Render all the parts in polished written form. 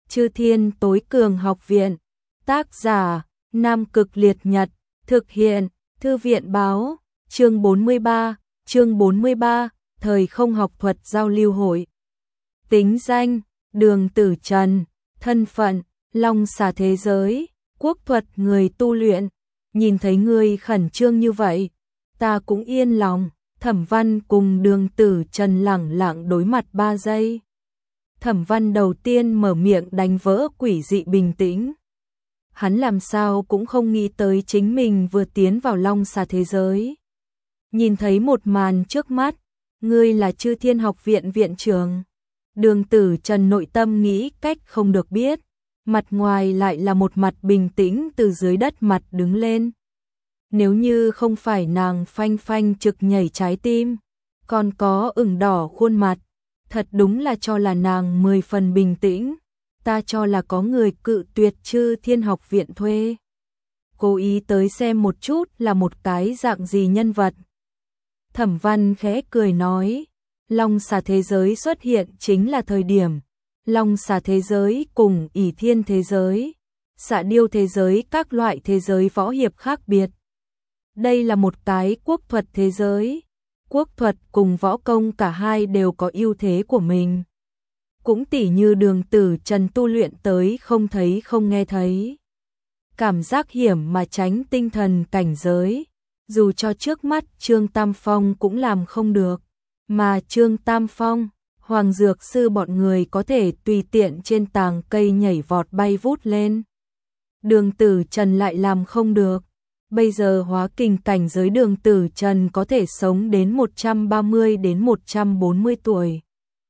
Chư Thiên Tối Cường Học Viện. Tác giả: Nam Cực Liệt Nhật. Thực hiện: Thư viện báo. Chương 43, Thời không học thuật giao lưu hội. Tính danh: Đường Tử Trần. Thân phận: Long xà thế giới, quốc thuật người tu luyện. Nhìn thấy ngươi khẩn trương như vậy, ta cũng yên lòng. Thẩm Văn cùng Đường Tử Trần lẳng lặng đối mặt 3 giây. Thẩm Văn đầu tiên mở miệng đánh vỡ quỷ dị bình tĩnh. Hắn làm sao cũng không nghĩ tới chính mình vừa tiến vào Long xà thế giới. Nhìn thấy một màn trước mắt, ngươi là Chư Thiên Học Viện viện trưởng. Đường Tử Trần nội tâm nghĩ cách không được biết, mặt ngoài lại là một mặt bình tĩnh từ dưới đất mặt đứng lên. Nếu như không phải nàng phanh phanh trực nhảy trái tim, còn có ửng đỏ khuôn mặt, thật đúng là cho là nàng 10 phần bình tĩnh. Ta cho là có người cự tuyệt Chư Thiên Học Viện thuê. Cố ý tới xem một chút là một cái dạng gì nhân vật. Thẩm Văn khẽ cười nói, Long xà thế giới xuất hiện chính là thời điểm Long xà thế giới cùng ỷ thiên thế giới, xạ điêu thế giới các loại thế giới võ hiệp khác biệt. Đây là một cái quốc thuật thế giới. Quốc thuật cùng võ công cả hai đều có ưu thế của mình. Cũng tỉ như Đường Tử Trần tu luyện tới không thấy không nghe thấy. Cảm giác hiểm mà tránh tinh thần cảnh giới. Dù cho trước mắt Trương Tam Phong cũng làm không được. Mà Trương Tam Phong, Hoàng Dược Sư bọn người có thể tùy tiện trên tàng cây nhảy vọt bay vút lên. Đường Tử Trần lại làm không được. Bây giờ hóa kình cảnh giới Đường Tử Trần có thể sống đến 130 đến 140 tuổi.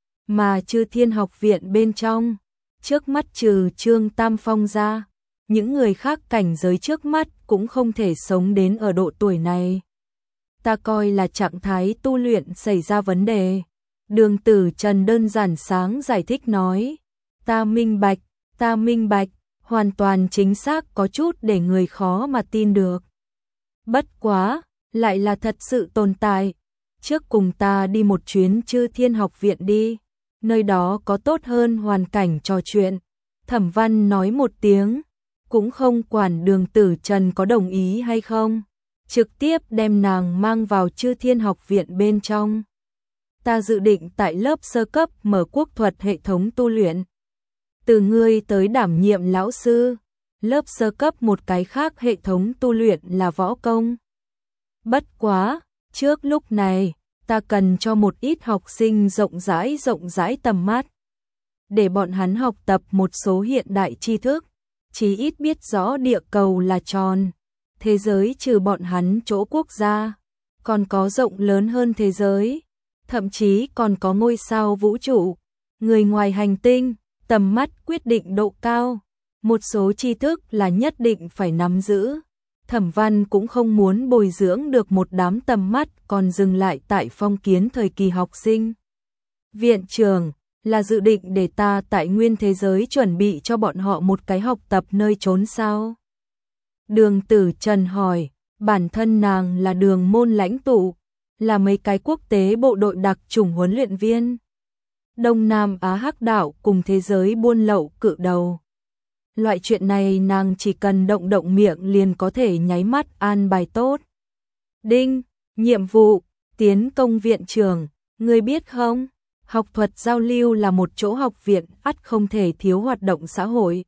Mà Chư Thiên Học Viện bên trong, trước mắt trừ Trương Tam Phong ra, những người khác cảnh giới trước mắt cũng không thể sống đến ở độ tuổi này. Ta coi là trạng thái tu luyện xảy ra vấn đề. Đường Tử Trần đơn giản sáng giải thích nói, ta minh bạch, hoàn toàn chính xác, có chút để người khó mà tin được. Bất quá, lại là thật sự tồn tại. Trước cùng ta đi một chuyến Chư Thiên Học Viện đi, nơi đó có tốt hơn hoàn cảnh trò chuyện. Thẩm Văn nói một tiếng, cũng không quản Đường Tử Trần có đồng ý hay không, trực tiếp đem nàng mang vào Chư Thiên Học Viện bên trong. Ta dự định tại lớp sơ cấp mở quốc thuật hệ thống tu luyện. Từ ngươi tới đảm nhiệm lão sư. Lớp sơ cấp một cái khác hệ thống tu luyện là võ công. Bất quá, trước lúc này, ta cần cho một ít học sinh rộng rãi tầm mắt. Để bọn hắn học tập một số hiện đại tri thức, chí ít biết rõ địa cầu là tròn. Thế giới trừ bọn hắn chỗ quốc gia, còn có rộng lớn hơn thế giới. Thậm chí còn có ngôi sao vũ trụ, người ngoài hành tinh, tầm mắt quyết định độ cao. Một số tri thức là nhất định phải nắm giữ. Thẩm Văn cũng không muốn bồi dưỡng được một đám tầm mắt còn dừng lại tại phong kiến thời kỳ học sinh. Viện trưởng là dự định để ta tại nguyên thế giới chuẩn bị cho bọn họ một cái học tập nơi trốn sao? Đường Tử Trần hỏi, bản thân nàng là Đường môn lãnh tụ, là mấy cái quốc tế bộ đội đặc chủng huấn luyện viên. Đông Nam Á hắc đạo cùng thế giới buôn lậu cự đầu. Loại chuyện này nàng chỉ cần động miệng liền có thể nháy mắt an bài tốt. Đinh, nhiệm vụ, tiến công viện trưởng, ngươi biết không? Học thuật giao lưu là một chỗ học viện ắt không thể thiếu hoạt động xã hội.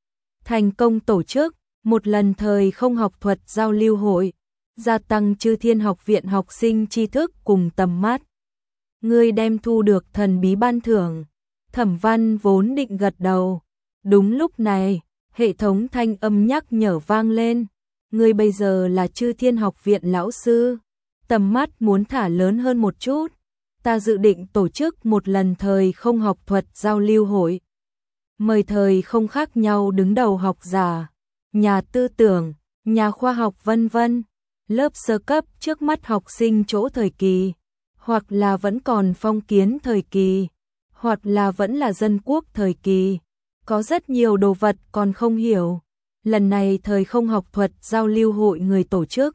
Thành công tổ chức một lần thời không học thuật giao lưu hội, gia tăng Chư Thiên Học Viện học sinh tri thức cùng tầm mắt. Ngươi đem thu được thần bí ban thưởng. Thẩm Văn vốn định gật đầu. Đúng lúc này, hệ thống thanh âm nhắc nhở vang lên. Ngươi bây giờ là Chư Thiên Học Viện lão sư. Tầm mắt muốn thả lớn hơn một chút. Ta dự định tổ chức một lần thời không học thuật giao lưu hội. Mời thời không khác nhau đứng đầu học giả, nhà tư tưởng, nhà khoa học vân vân. Lớp sơ cấp trước mắt học sinh chỗ thời kỳ, hoặc là vẫn còn phong kiến thời kỳ, hoặc là vẫn là dân quốc thời kỳ. Có rất nhiều đồ vật còn không hiểu. Lần này thời không học thuật giao lưu hội người tổ chức,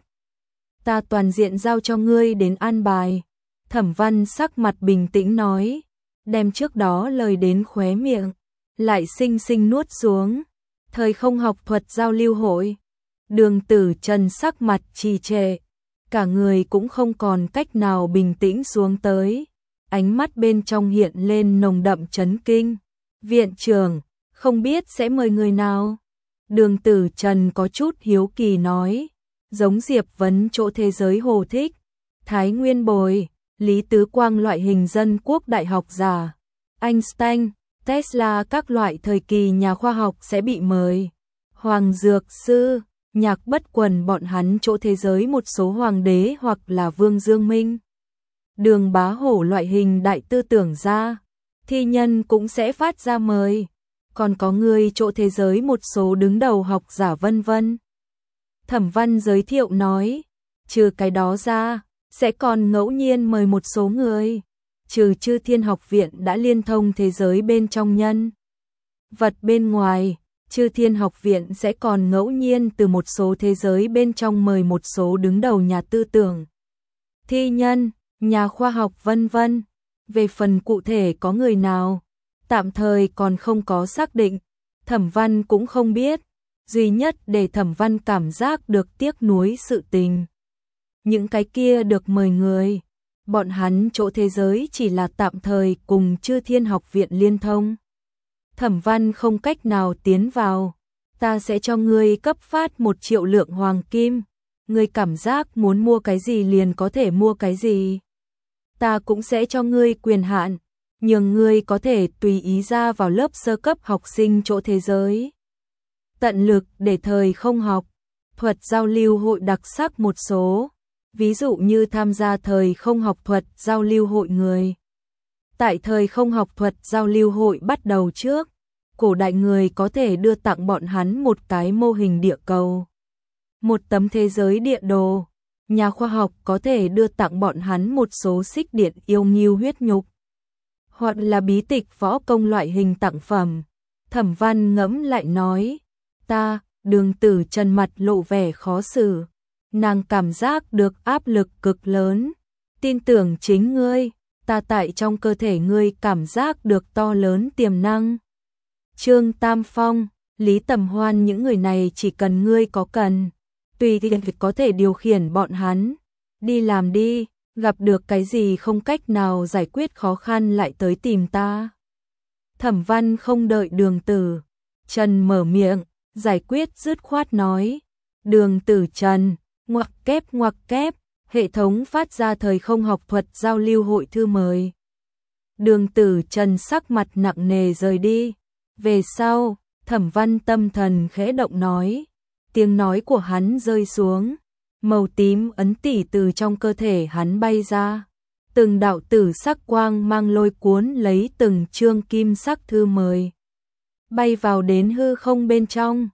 ta toàn diện giao cho ngươi đến an bài. Thẩm Văn sắc mặt bình tĩnh nói, đem trước đó lời đến khóe miệng, lại sinh sinh nuốt xuống. Thời không học thuật giao lưu hội. Đường Tử Trần sắc mặt trì trệ, cả người cũng không còn cách nào bình tĩnh xuống tới. Ánh mắt bên trong hiện lên nồng đậm chấn kinh. Viện trưởng, không biết sẽ mời người nào? Đường Tử Trần có chút hiếu kỳ nói, giống Diệp Vấn chỗ thế giới Hồ Thích, Thái Nguyên Bồi, Lý Tứ Quang loại hình dân quốc đại học giả, Einstein, Tesla các loại thời kỳ nhà khoa học sẽ bị mời. Hoàng Dược Sư, Nhạc Bất Quần bọn hắn chỗ thế giới một số hoàng đế hoặc là Vương Dương Minh, Đường Bá Hổ loại hình đại tư tưởng gia, thi nhân cũng sẽ phát ra mời. Còn có người chỗ thế giới một số đứng đầu học giả vân vân. Thẩm Văn giới thiệu nói, trừ cái đó ra, sẽ còn ngẫu nhiên mời một số người, trừ Chư Thiên Học Viện đã liên thông thế giới bên trong nhân vật bên ngoài, Chư Thiên Học Viện sẽ còn ngẫu nhiên từ một số thế giới bên trong mời một số đứng đầu nhà tư tưởng, thi nhân, nhà khoa học vân vân. Về phần cụ thể có người nào, tạm thời còn không có xác định, Thẩm Văn cũng không biết, duy nhất để Thẩm Văn cảm giác được tiếc nuối sự tình. Những cái kia được mời người, bọn hắn chỗ thế giới chỉ là tạm thời cùng Chư Thiên Học Viện liên thông. Thẩm Văn không cách nào tiến vào, ta sẽ cho ngươi cấp phát 1 triệu lượng hoàng kim, ngươi cảm giác muốn mua cái gì liền có thể mua cái gì. Ta cũng sẽ cho ngươi quyền hạn, nhường ngươi có thể tùy ý ra vào lớp sơ cấp học sinh chỗ thế giới. Tận lực để thời không học thuật giao lưu hội đặc sắc một số, ví dụ như tham gia thời không học thuật giao lưu hội người. Tại thời không học thuật giao lưu hội bắt đầu trước, cổ đại người có thể đưa tặng bọn hắn một cái mô hình địa cầu, một tấm thế giới địa đồ. Nhà khoa học có thể đưa tặng bọn hắn một số xích điện yêu nghiêu huyết nhục, hoặc là bí tịch võ công loại hình tặng phẩm. Thẩm Văn ngẫm lại nói, ta, Đường Tử Trần mặt lộ vẻ khó xử, nàng cảm giác được áp lực cực lớn, tin tưởng chính ngươi, ta tại trong cơ thể ngươi cảm giác được to lớn tiềm năng. Trương Tam Phong, Lý Tầm Hoan những người này chỉ cần ngươi có cần, tùy thì có thể điều khiển bọn hắn, đi làm đi, gặp được cái gì không cách nào giải quyết khó khăn lại tới tìm ta. Thẩm Văn không đợi Đường Tử Trần mở miệng, giải quyết dứt khoát nói, Đường Tử Trần, ngoặc kép, hệ thống phát ra thời không học thuật giao lưu hội thư mời. Đường Tử Trần sắc mặt nặng nề rời đi, về sau, Thẩm Văn tâm thần khẽ động nói, tiếng nói của hắn rơi xuống, màu tím ấn tỷ từ trong cơ thể hắn bay ra, từng đạo tử sắc quang mang lôi cuốn lấy từng chương kim sắc thư mời, bay vào đến hư không bên trong.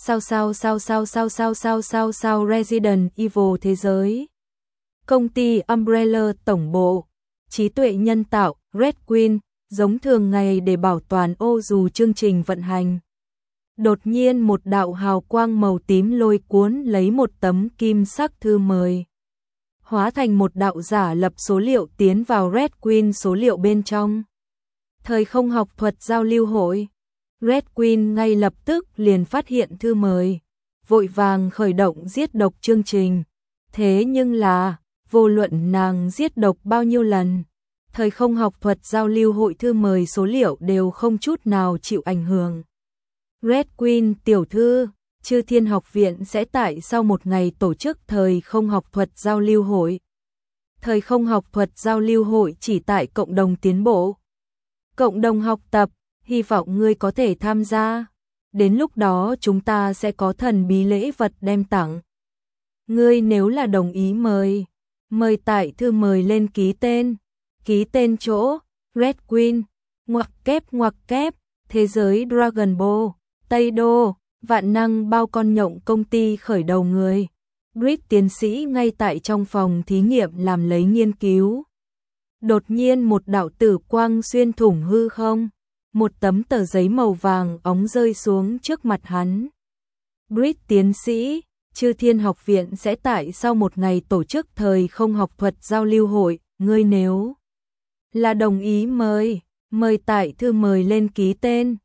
Sao Resident Evil thế giới. Công ty Umbrella tổng bộ, trí tuệ nhân tạo, Red Queen, giống thường ngày để bảo toàn ô dù chương trình vận hành. Đột nhiên một đạo hào quang màu tím lôi cuốn lấy một tấm kim sắc thư mời, hóa thành một đạo giả lập số liệu tiến vào Red Queen số liệu bên trong. Thời không học thuật giao lưu hội, Red Queen ngay lập tức liền phát hiện thư mời, vội vàng khởi động giết độc chương trình. Thế nhưng là, vô luận nàng giết độc bao nhiêu lần, thời không học thuật giao lưu hội thư mời số liệu đều không chút nào chịu ảnh hưởng. Red Queen tiểu thư, Chư Thiên Học Viện sẽ tại sau một ngày tổ chức thời không học thuật giao lưu hội. Thời không học thuật giao lưu hội chỉ tại cộng đồng tiến bộ, cộng đồng học tập, hy vọng ngươi có thể tham gia. Đến lúc đó chúng ta sẽ có thần bí lễ vật đem tặng. Ngươi nếu là đồng ý mời tại thư mời lên ký tên chỗ, Red Queen, ngoặc kép, thế giới Dragon Ball, Tây Đô, vạn năng bao con nhộng công ty khởi đầu người. Brit tiến sĩ ngay tại trong phòng thí nghiệm làm lấy nghiên cứu. Đột nhiên một đạo tử quang xuyên thủng hư không, một tấm tờ giấy màu vàng óng rơi xuống trước mặt hắn. Brit tiến sĩ, Chư Thiên Học Viện sẽ tại sau một ngày tổ chức thời không học thuật giao lưu hội, ngươi nếu là đồng ý mời tại thư mời lên ký tên.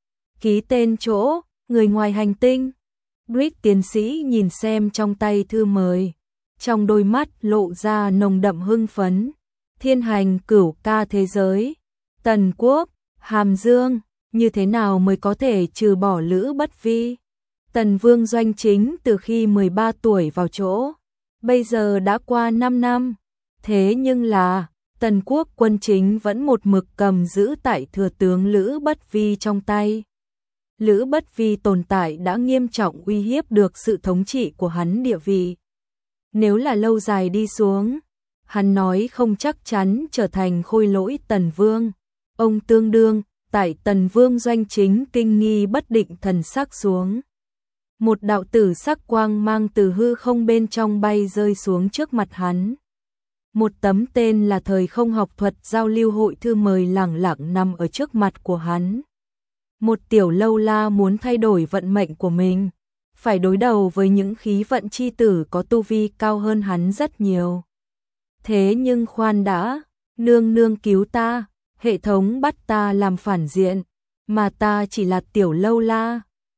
Ký tên chỗ, người ngoài hành tinh. Brick tiến sĩ nhìn xem trong tay thư mời. Trong đôi mắt lộ ra nồng đậm hưng phấn. Thiên hành cửu ca thế giới. Tần quốc, Hàm Dương, như thế nào mới có thể trừ bỏ Lữ Bất Vi? Tần Vương Doanh Chính từ khi 13 tuổi vào chỗ, bây giờ đã qua 5 năm. Thế nhưng là, Tần quốc quân chính vẫn một mực cầm giữ tại thừa tướng Lữ Bất Vi trong tay. Lữ Bất Vi tồn tại đã nghiêm trọng uy hiếp được sự thống trị của hắn địa vị. Nếu là lâu dài đi xuống, hắn nói không chắc chắn trở thành khôi lỗi Tần Vương. Ông tương đương, tại Tần Vương Doanh Chính kinh nghi bất định thần sắc xuống. Một đạo tử sắc quang mang từ hư không bên trong bay rơi xuống trước mặt hắn. Một tấm tên là Thời Không Học Thuật Giao lưu hội thư mời lẳng lặng nằm ở trước mặt của hắn. Một tiểu lâu la muốn thay đổi vận mệnh của mình, phải đối đầu với những khí vận chi tử có tu vi cao hơn hắn rất nhiều. Thế nhưng khoan đã, nương nương cứu ta, hệ thống bắt ta làm phản diện, mà ta chỉ là tiểu lâu la.